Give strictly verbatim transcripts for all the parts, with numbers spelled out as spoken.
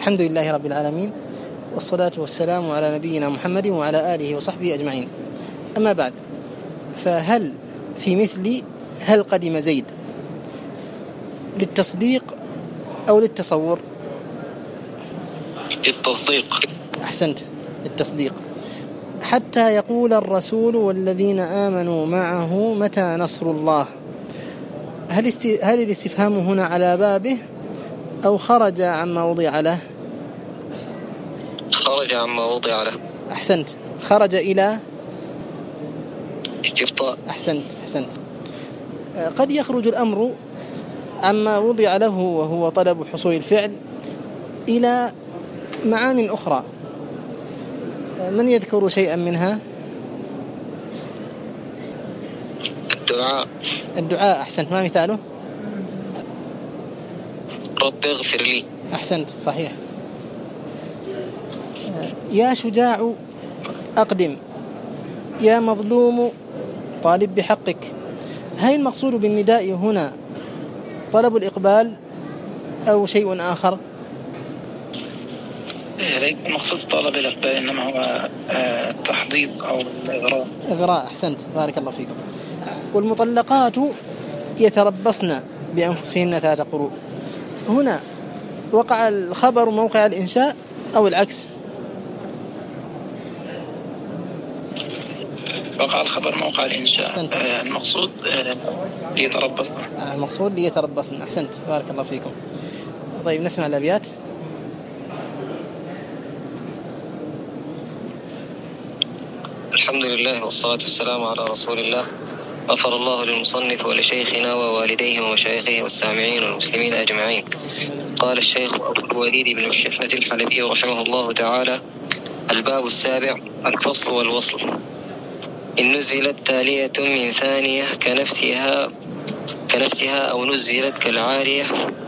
الحمد لله رب العالمين، والصلاة والسلام على نبينا محمد وعلى آله وصحبه أجمعين. أما بعد، فهل في مثل هل قدم زيد للتصديق أو للتصور؟ للتصديق. أحسنت، للتصديق. حتى يقول الرسول والذين آمنوا معه متى نصر الله. هل است... هل الاستفهام هنا على بابه أو خرج عما وضع له؟ خرج عما وضع له. أحسنت، خرج إلى استبطاء. أحسنت أحسنت. قد يخرج الأمر عما وضع له وهو طلب حصول الفعل إلى معان أخرى. من يذكر شيئا منها؟ الدعاء. الدعاء، أحسنت. ما مثاله؟ رب اغفر لي. أحسنت، صحيح. يا شجاع أقدم، يا مظلوم طالب بحقك. هل المقصود بالنداء هنا طلب الإقبال أو شيء آخر؟ ليس المقصود طلب الإقبال، إنما هو التحضيض أو الإغراء. إغراء، أحسنت، بارك الله فيكم. والمطلقات يتربصن بأنفسهن ثلاث قروء. هنا وقع الخبر موقع الإنشاء أو العكس؟ وقع الخبر موقع الإنشاء. أحسنت. المقصود ليتربصن. المقصود ليتربصن، أحسنت، بارك الله فيكم. طيب، نسمع الأبيات. الحمد لله والصلاة والسلام على رسول الله. غفر الله للمصنف ولشيخنا ووالديه ومشايخه والسامعين والمسلمين أجمعين. قال الشيخ أبو الوليد بن الشحنة الحلبي رحمه الله تعالى: الباب السابع، الفصل والوصل. إن نزلت تالية من ثانية كنفسها كنفسها أو نزلت كالعارية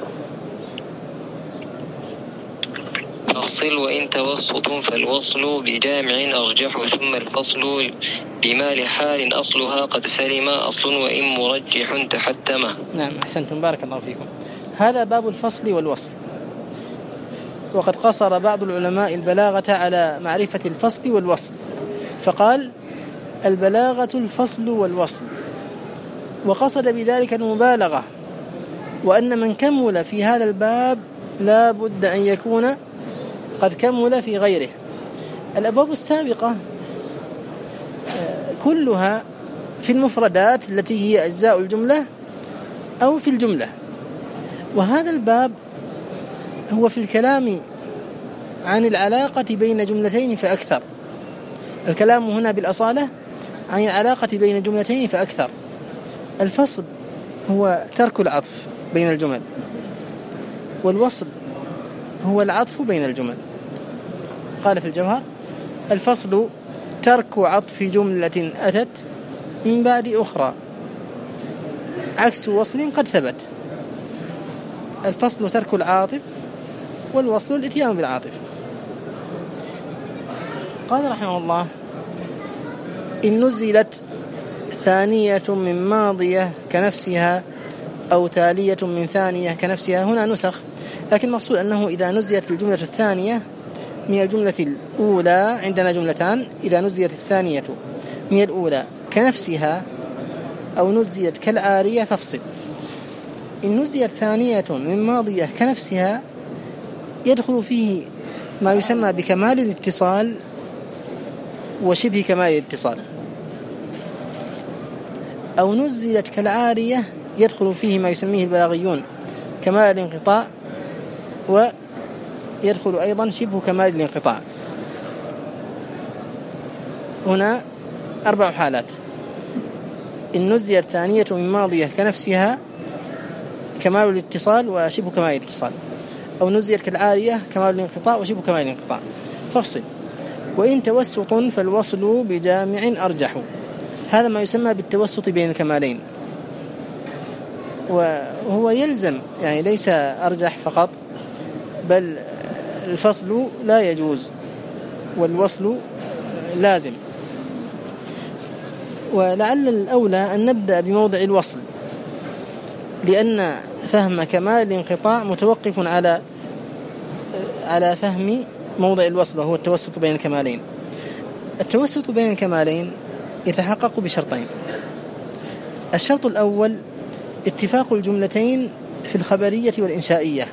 فاصل، وإن توسط فالوصل بجامع أرجح، ثم الفصل بما لحال أصلها قد سلم أصل، وإن مرجح تحتم. نعم، أحسنتم، بارك الله فيكم. هذا باب الفصل والوصل. وقد قصر بعض العلماء البلاغة على معرفة الفصل والوصل، فقال: البلاغة الفصل والوصل، وقصد بذلك المبالغة، وأن من كمل في هذا الباب لا بد أن يكون قد كمل في غيره. الأبواب السابقة كلها في المفردات التي هي أجزاء الجملة أو في الجملة، وهذا الباب هو في الكلام عن العلاقة بين جملتين فأكثر. الكلام هنا بالأصالة عن العلاقة بين جملتين فأكثر. الفصل هو ترك العطف بين الجمل، والوصل هو العطف بين الجمل. قال في الجوهر: الفصل ترك عطف جملة أتت من بعد أخرى، عكس وصل قد ثبت. الفصل ترك العاطف، والوصل الاتيان بالعاطف. قال رحمه الله: إن نزلت ثانية من ماضية كنفسها أو تالية من ثانية كنفسها. هنا نسخ، لكن المقصود أنه إذا نزلت الجملة الثانية من الجملة الأولى، عندنا جملتان، إذا نزلت الثانية من الأولى كنفسها أو نزلت كالعارية فافصل. إن نزلت ثانية من ماضية كنفسها يدخل فيه ما يسمى بكمال الاتصال وشبه كمال الاتصال، أو نزلت كالعارية يدخل فيه ما يسميه البلاغيون كمال الانقطاع، ويدخل أيضا شبه كمال الانقطاع. هنا أربع حالات: إن نزلت ثانية من ماضية كنفسها كمال الاتصال وشبه كمال الاتصال، أو نزلت كالعارية كمال الانقطاع وشبه كمال الانقطاع، فافصل. وإن توسط فالوصل بجامع أرجح. هذا ما يسمى بالتوسط بين الكمالين، وهو يلزم، يعني ليس أرجح فقط، بل الفصل لا يجوز والوصل لازم. ولعل الأولى أن نبدأ بموضع الوصل، لأن فهم كمال الانقطاع متوقف على على فهم موضع الوصل وهو التوسط بين الكمالين. التوسط بين الكمالين يتحقق بشرطين. الشرط الأول اتفاق الجملتين في الخبرية والإنشائية،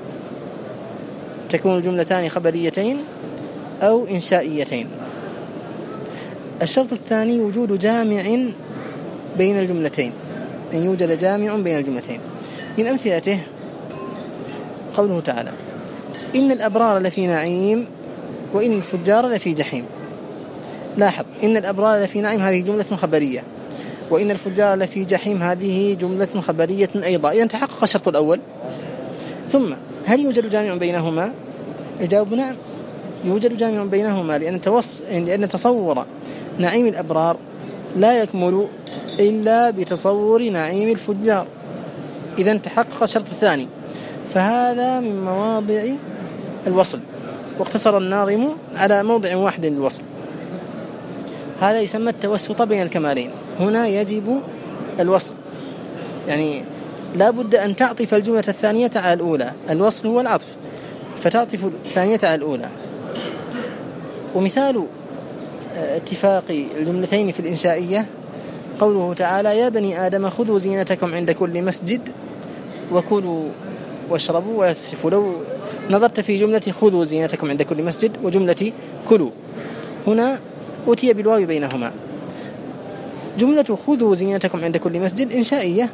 تكون الجملتان خبريتين أو إنشائيتين. الشرط الثاني وجود جامع بين الجملتين، أن يوجد جامع بين الجملتين. من أمثلته قوله تعالى: إن الأبرار لفي نعيم وإن الفجار لفي جحيم. لاحظ، إن الأبرار لفي نعيم هذه جملة خبرية، وإن الفجار لفي جحيم هذه جملة خبرية أيضا. إذن تحقق الشرط الأول. ثم هل يوجد جامع بينهما؟ الجواب نعم، يوجد جامع بينهما، لأن توص... لأن تصور نعيم الأبرار لا يكمل إلا بتصور نعيم الفجار. إذن تحقق الشرط الثاني، فهذا من مواضع الوصل، واقتصر الناظم على موضع واحد للوصل. هذا يسمى التوسط بين الكمالين. هنا يجب الوصل، يعني لا بد أن تعطف الجملة الثانية على الأولى. الوصل هو العطف، فتعطف الثانية على الأولى. ومثال اتفاق الجملتين في الإنشائية قوله تعالى: يا بني آدم خذوا زينتكم عند كل مسجد وكلوا واشربوا ولا تسرفوا. لو نظرت في جملة خذوا زينتكم عند كل مسجد وجملة كلوا، هنا أتي بالواو بينهما. جملة خذوا زينتكم عند كل مسجد إنشائية،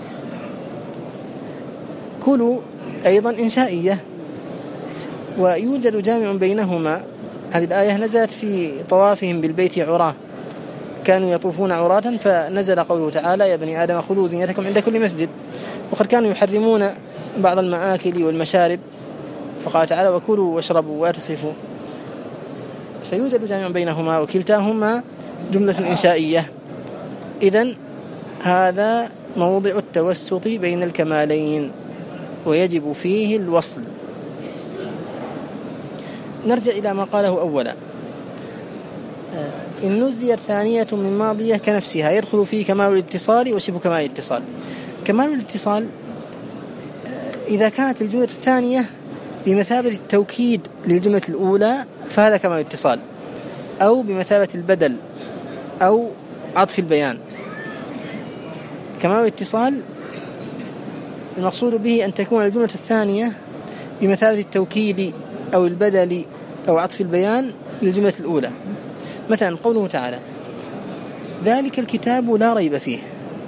كلوا أيضا إنشائية، ويوجد جامع بينهما. هذه الآية نزلت في طوافهم بالبيت عراه، كانوا يطوفون عراة، فنزل قوله تعالى: يا بني آدم خذوا زينتكم عند كل مسجد. وقد كانوا يحرمون بعض المآكل والمشارب، فقال تعالى: وكلوا واشربوا ولا تسرفوا. فيوجد جامع بينهما، وكلتاهما جملة إنشائية. إذن هذا موضع التوسط بين الكمالين، ويجب فيه الوصل. نرجع إلى ما قاله أولا: إن نزيت ثانية من ماضية كنفسها يدخل فيه كمال الاتصال وشبه كمال الاتصال. كمال الاتصال إذا كانت الجملة الثانية بمثابة التوكيد للجملة الأولى فهذا كمال الاتصال، أو بمثابة البدل أو عطف البيان. كمال الاتصال المقصود به أن تكون الجملة الثانية بمثابة التوكيد أو البدل أو عطف البيان للجملة الأولى. مثلا قوله تعالى: ذلك الكتاب لا ريب فيه.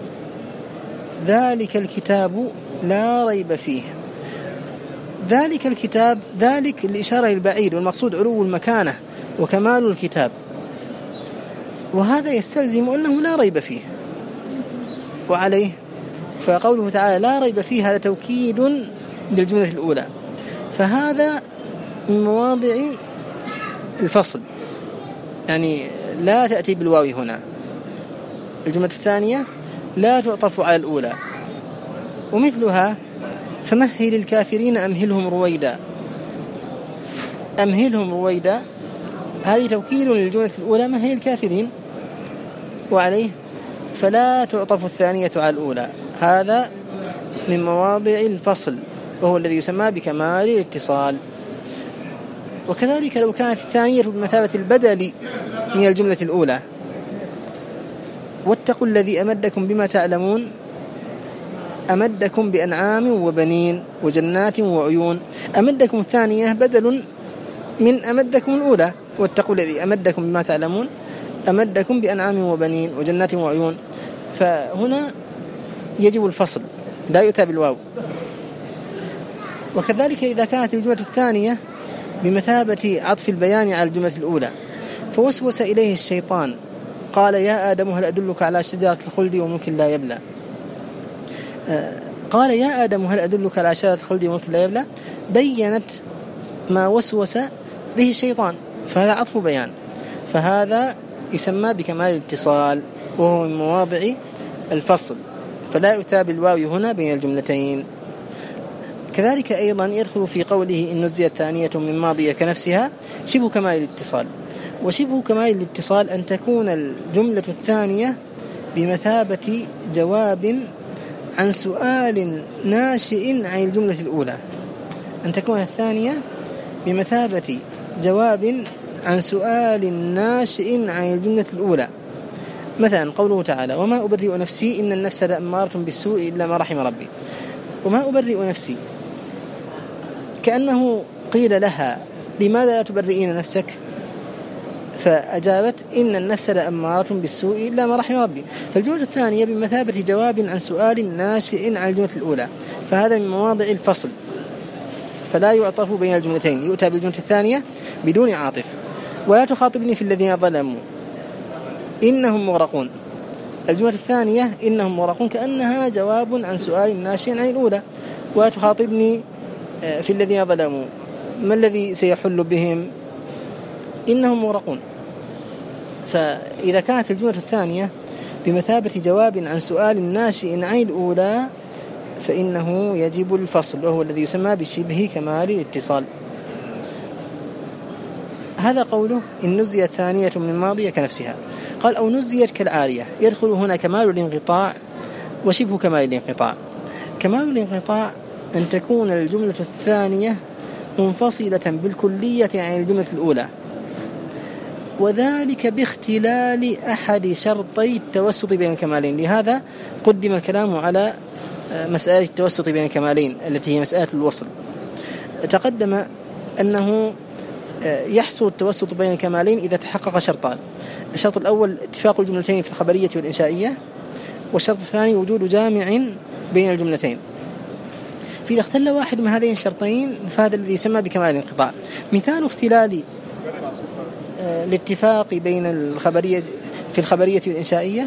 ذلك الكتاب لا ريب فيه. ذلك الكتاب، ذلك الإشارة للبعيد، والمقصود علو المكانة وكمال الكتاب، وهذا يستلزم أنه لا ريب فيه. وعليه فقوله تعالى لا ريب فيه هذا توكيد للجملة الأولى، فهذا من مواضع الفصل، يعني لا تأتي بالواو هنا. الجملة الثانية لا تعطف على الأولى. ومثلها: فمهل الكافرين أمهلهم رويدا. أمهلهم رويدا هذه توكيد للجملة الأولى مهل الكافرين، وعليه فلا تعطف الثانية على الأولى. هذا من مواضع الفصل، وهو الذي يسمى بكمال الاتصال. وكذلك لو كانت الثانية بمثابة البدل من الجملة الأولى: واتقوا الذي أمدكم بما تعلمون، أمدكم بأنعام وبنين وجنات وعيون. أمدكم الثانية بدل من أمدكم الأولى: واتقوا الذي أمدكم بما تعلمون، أمدكم بأنعام وبنين وجنات وعيون. فهنا يجب الفصل، لا يؤتى بالواو. وكذلك إذا كانت الجملة الثانية بمثابة عطف البيان على الجملة الأولى: فوسوس إليه الشيطان قال يا آدم هل أدلك على شجرة الخلد وملك لا يبلى. آه قال يا آدم هل أدلك على شجرة الخلد وملك لا يبلى، بيّنت ما وسوس به الشيطان، فهذا عطف بيان، فهذا يسمى بكمال الاتصال، وهو من مواضع الفصل، فلا يؤتى بالواو هنا بين الجملتين. كذلك أيضا يدخل في قوله إن نزيت ثانية من ماضية كنفسها شبه كمال الاتصال. وشبه كمال الاتصال أن تكون الجملة الثانية بمثابة جواب عن سؤال ناشئ عن الجملة الأولى، أن تكون الثانية بمثابة جواب عن سؤال ناشئ عن الجملة الأولى. مثلا قوله تعالى: وما أبرئ نفسي إن النفس لأمارة بالسوء إلا ما رحم ربي. وما أبرئ نفسي كأنه قيل لها: لماذا لا تبرئين نفسك؟ فأجابت: إن النفس لأمارة بالسوء إلا ما رحم ربي. فالجملة الثانية بمثابة جواب عن سؤال ناشئ عن الجملة الأولى، فهذا من مواضع الفصل، فلا يعطف بين الجملتين، يؤتى بالجملة الثانية بدون عاطف. ولا تخاطبني في الذين ظلموا إنهم مغرقون. الجملة الثانية إنهم مغرقون كأنها جواب عن سؤال ناشئ عن الأولى. ولا تخاطبني في الذين ظلموا، ما الذي سيحل بهم؟ إنهم مغرقون. فإذا كانت الجملة الثانية بمثابة جواب عن سؤال ناشئ عن الأولى فإنه يجب الفصل، وهو الذي يسمى بشبه كمال الاتصال. هذا قوله: إن نزيت ثانية من ماضية كنفسها. قال: أو نزيت كالعارية. يدخل هنا كمال الانقطاع وشبه كمال الانقطاع. كمال الانقطاع أن تكون الجملة الثانية منفصلة بالكلية عن الجملة الأولى، وذلك باختلال أحد شرطي التوسط بين الكمالين. لهذا قدم الكلام على مسألة التوسط بين الكمالين التي هي مسألة الوصل. تقدم أنه يحصل التوسط بين الكمالين إذا تحقق شرطان: الشرط الأول اتفاق الجملتين في الخبرية والإنشائية، والشرط الثاني وجود جامع بين الجملتين. فإذا اختل واحد من هذين الشرطين فهذا الذي يسمى بكمال الانقطاع. مثال اختلال الاتفاق بين الخبرية في الخبرية والإنشائية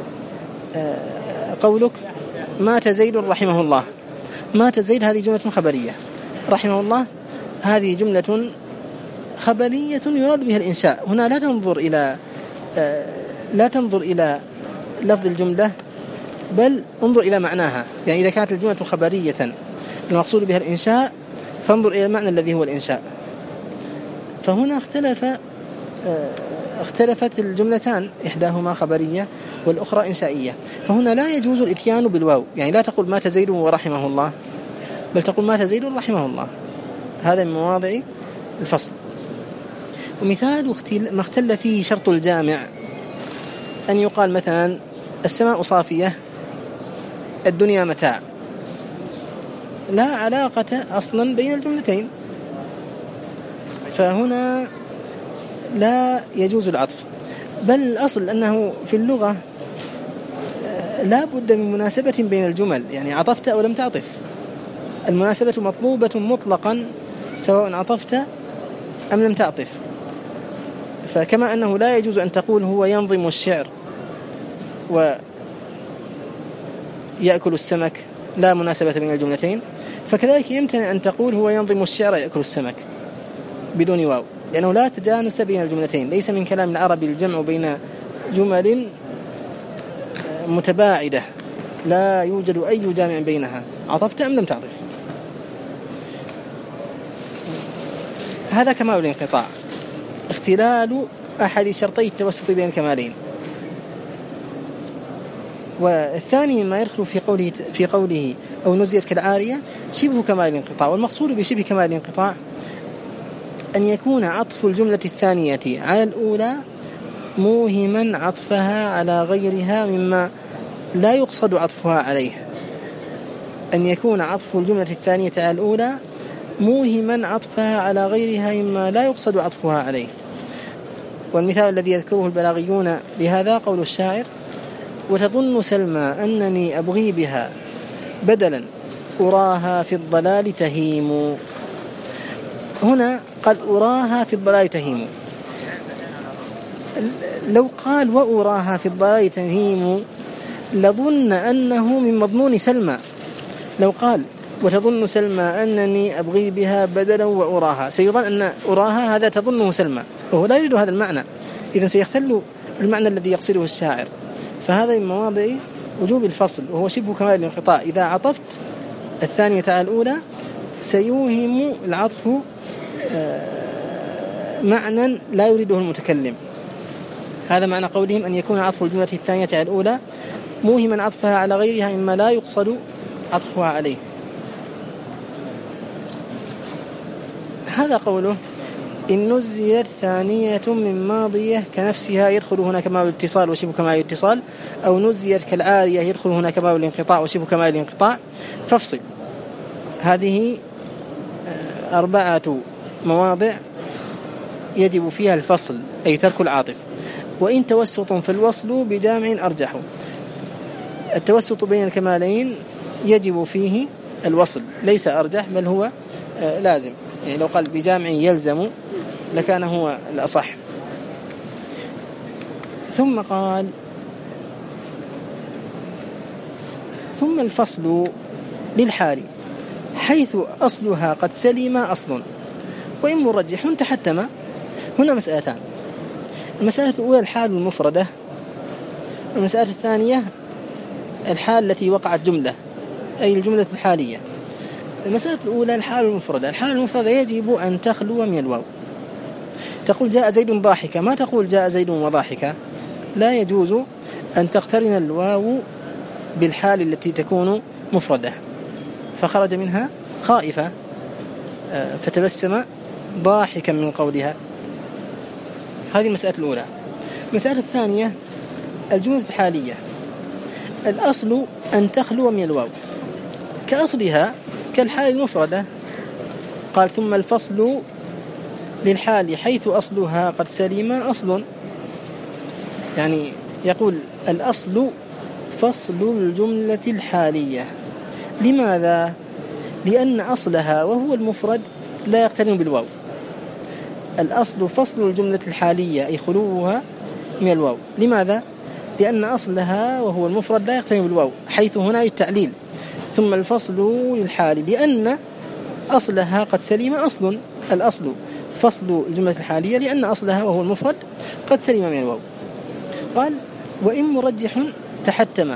قولك: مات زيد رحمه الله. مات زيد هذه جملة خبرية، رحمه الله هذه جملة خبرية يراد بها الإنشاء. هنا لا تنظر إلى لا تنظر إلى لفظ الجملة، بل انظر إلى معناها. يعني إذا كانت الجملة خبرية المقصود بها الإنشاء فانظر إلى المعنى الذي هو الإنشاء. فهنا اختلف اختلفت الجملتان، إحداهما خبرية والأخرى إنشائية. فهنا لا يجوز الإتيان بالواو، يعني لا تقول مات زيد ورحمه الله، بل تقول مات زيد رحمه الله. هذا من مواضع الفصل. ومثال ما اختل فيه شرط الجامع أن يقال مثلا: السماء صافية، الدنيا متاع. لا علاقة أصلا بين الجملتين، فهنا لا يجوز العطف، بل الأصل أنه في اللغة لا بد من مناسبة بين الجمل، يعني عطفت أو لم تعطف. المناسبة مطلوبة مطلقا سواء عطفت أم لم تعطف. فكما أنه لا يجوز أن تقول هو ينظم الشعر ويأكل السمك، لا مناسبة بين الجملتين، فكذلك يمتنع أن تقول هو ينظم الشعر يأكل السمك بدون واو، لأنه لا تجانس بين الجملتين. ليس من كلام العرب الجمع بين جمل متباعدة لا يوجد أي جامع بينها، عطفت أم لم تعطف. هذا كمال الانقطاع، اختلال أحد شرطي التوسط بين الكمالين. والثاني مما يدخل في قوله في قوله أو نزيت كالعارية شبه كمال الانقطاع. والمقصود بشبه كمال الانقطاع أن يكون عطف الجملة الثانية على الأولى موهما عطفها على غيرها مما لا يقصد عطفها عليه. أن يكون عطف الجملة الثانية على الأولى موهما عطفها على غيرها مما لا يقصد عطفها عليه. والمثال الذي يذكره البلاغيون لهذا قول الشاعر: وتظن سلمى أنني أبغي بها بدلا أراها في الضلال تهيم. هنا قال أراها في الضلال تهيم. لو قال وأراها في الضلال تهيم لظن أنه من مضمون سلمى. لو قال وتظن سلمى أنني أبغي بها بدلا وأراها سيظن أن أراها هذا تظنه سلمى، وهو لا يريد هذا المعنى، إذن سيختل المعنى الذي يقصده الشاعر. فهذا من مواضع وجوب الفصل، وهو شبه كمال الانقطاع. إذا عطفت الثانية على الأولى سيوهم العطف معنى لا يريده المتكلم. هذا معنى قولهم أن يكون عطف الجملة الثانية على الأولى موهما عطفها على غيرها مما لا يقصد عطفها عليه. هذا قوله إن نزلت ثانية من ماضية كنفسها يدخل هنا كمال الاتصال وشبه كمال الاتصال، أو نزلت كالعارية يدخل هنا كمال الانقطاع وشبه كمال الانقطاع. فافصل. هذه أربعة مواضع يجب فيها الفصل، أي ترك العاطف. وإن توسط فالوصل بجامع أرجح. التوسط بين الكمالين يجب فيه الوصل، ليس أرجح بل هو لازم. يعني لو قال بجامع يلزم لكان هو الأصح. ثم قال ثم الفصل للحال حيث أصلها قد سلم أصل وإن مرجح تحتم. هنا مسألتان: المسألة الأولى الحال المفردة، والمسألة الثانية الحال التي وقعت جملة، أي الجملة الحالية. المسألة الأولى الحال المفردة. الحال المفردة يجب أن تخلو من الواو. تقول جاء زيد ضاحكا، ما تقول جاء زيد وضاحكا. لا يجوز أن تقترن الواو بالحال التي تكون مفردة. فخرج منها خائفة فتبسم ضاحكا من قولها. هذه المسألة الأولى. المسألة الثانية الجملة الحالية، الأصل أن تخلو من الواو كأصلها كالحال المفردة. قال ثم الفصل للحال حيث أصلها قد سلم أصل، يعني يقول الأصل فصل الجملة الحالية. لماذا؟ لأن أصلها وهو المفرد لا يقترن بالواو. الأصل فصل الجملة الحالية أي خلوها من الواو. لماذا؟ لأن أصلها وهو المفرد لا يقترن بالواو، حيث هنا التعليل. ثم الفصل للحال لأن أصلها قد سلم أصل. الأصل فصل الجملة الحالية لأن أصلها وهو المفرد قد سلم من الواو. قال وإن مرجح تحتم.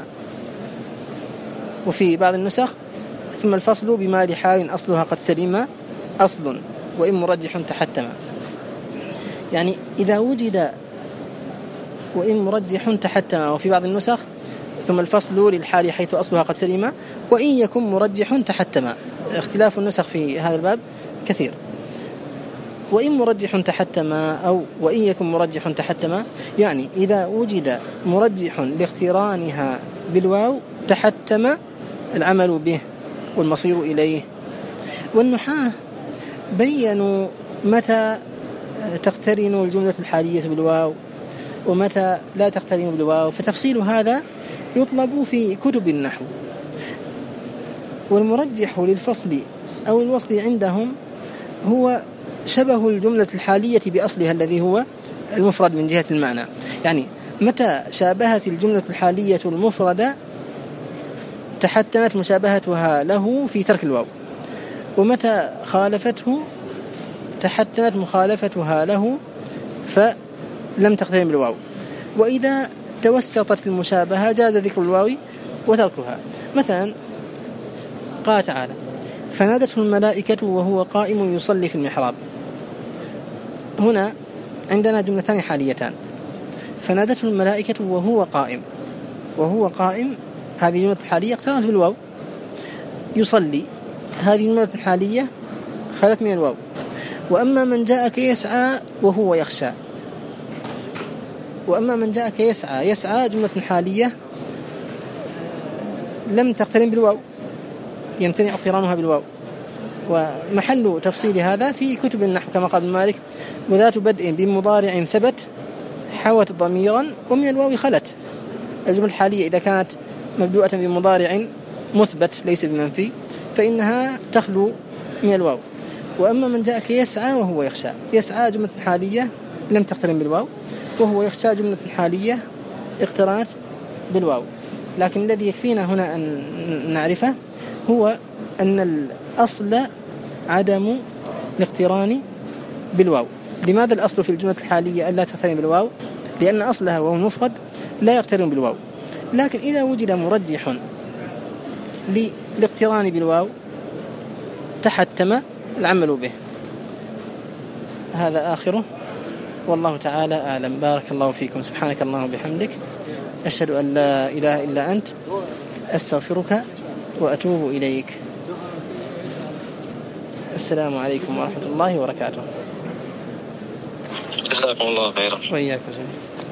وفي بعض النسخ ثم الفصل بما لحال أصلها قد سلم أصل وإن مرجح تحتم. يعني إذا وجد وإن مرجح تحتم، وفي بعض النسخ ثم الفصل للحال حيث أصلها قد سلم وإن يكن مرجح تحتم. اختلاف النسخ في هذا الباب كثير. وإن مرجح تحتم أو وإن يكن مرجح تحتم، يعني إذا وجد مرجح لاقترانها بالواو تحتم العمل به والمصير إليه. والنحاة بيّنوا متى تقترن الجملة الحالية بالواو ومتى لا تقترن بالواو، فتفصيل هذا يطلب في كتب النحو. والمرجح للفصل أو الوصل عندهم هو شبه الجملة الحالية بأصلها الذي هو المفرد من جهة المعنى. يعني متى شابهت الجملة الحالية المفردة تحتمت مشابهتها له في ترك الواو، ومتى خالفته تحتمت مخالفتها له فلم تقترن بالواو. وإذا توسطت المشابهة جاز ذكر الواو وتركها. مثلا قال تعالى فنادته الملائكة وهو قائم يصلي في المحراب. هنا عندنا جملتان حاليتان: فنادته الملائكة وهو قائم. وهو قائم هذه جملة حالية اقترنت بالواو. يصلي هذه جملة حالية خلت من الواو. وأما من جاءك يسعى وهو يخشى. وأما من جاءك يسعى، يسعى جملة حالية لم تقترن بالواو، يمتنع اقترانها بالواو. ومحل تفصيل هذا في كتب النحو كما قال مالك: وذات بدء بمضارع ثبت حوت ضميرا ومن الواو خلت. الجملة الحالية إذا كانت مبدوءة بمضارع مثبت ليس بمنفي فإنها تخلو من الواو. وأما من جاءك يسعى وهو يخشى، يسعى جملة حالية لم تقترن بالواو، وهو يخشى جملة حالية اقترنت بالواو. لكن الذي يكفينا هنا أن نعرفه هو أن الأصل عدم الاقتران بالواو. لماذا الأصل في الجملة الحالية ألا تقترن بالواو؟ لأن أصلها وهو المفرد لا يقترن بالواو. لكن إذا وجد مرجح للاقتران بالواو تحتم العمل به. هذا آخره، والله تعالى أعلم. بارك الله فيكم. سبحانك اللهم وبحمدك، أشهد أن لا إله إلا أنت، أستغفرك وأتوب إليك. السلام عليكم ورحمة الله وبركاته. جزاكم الله خيرا. وإياكم.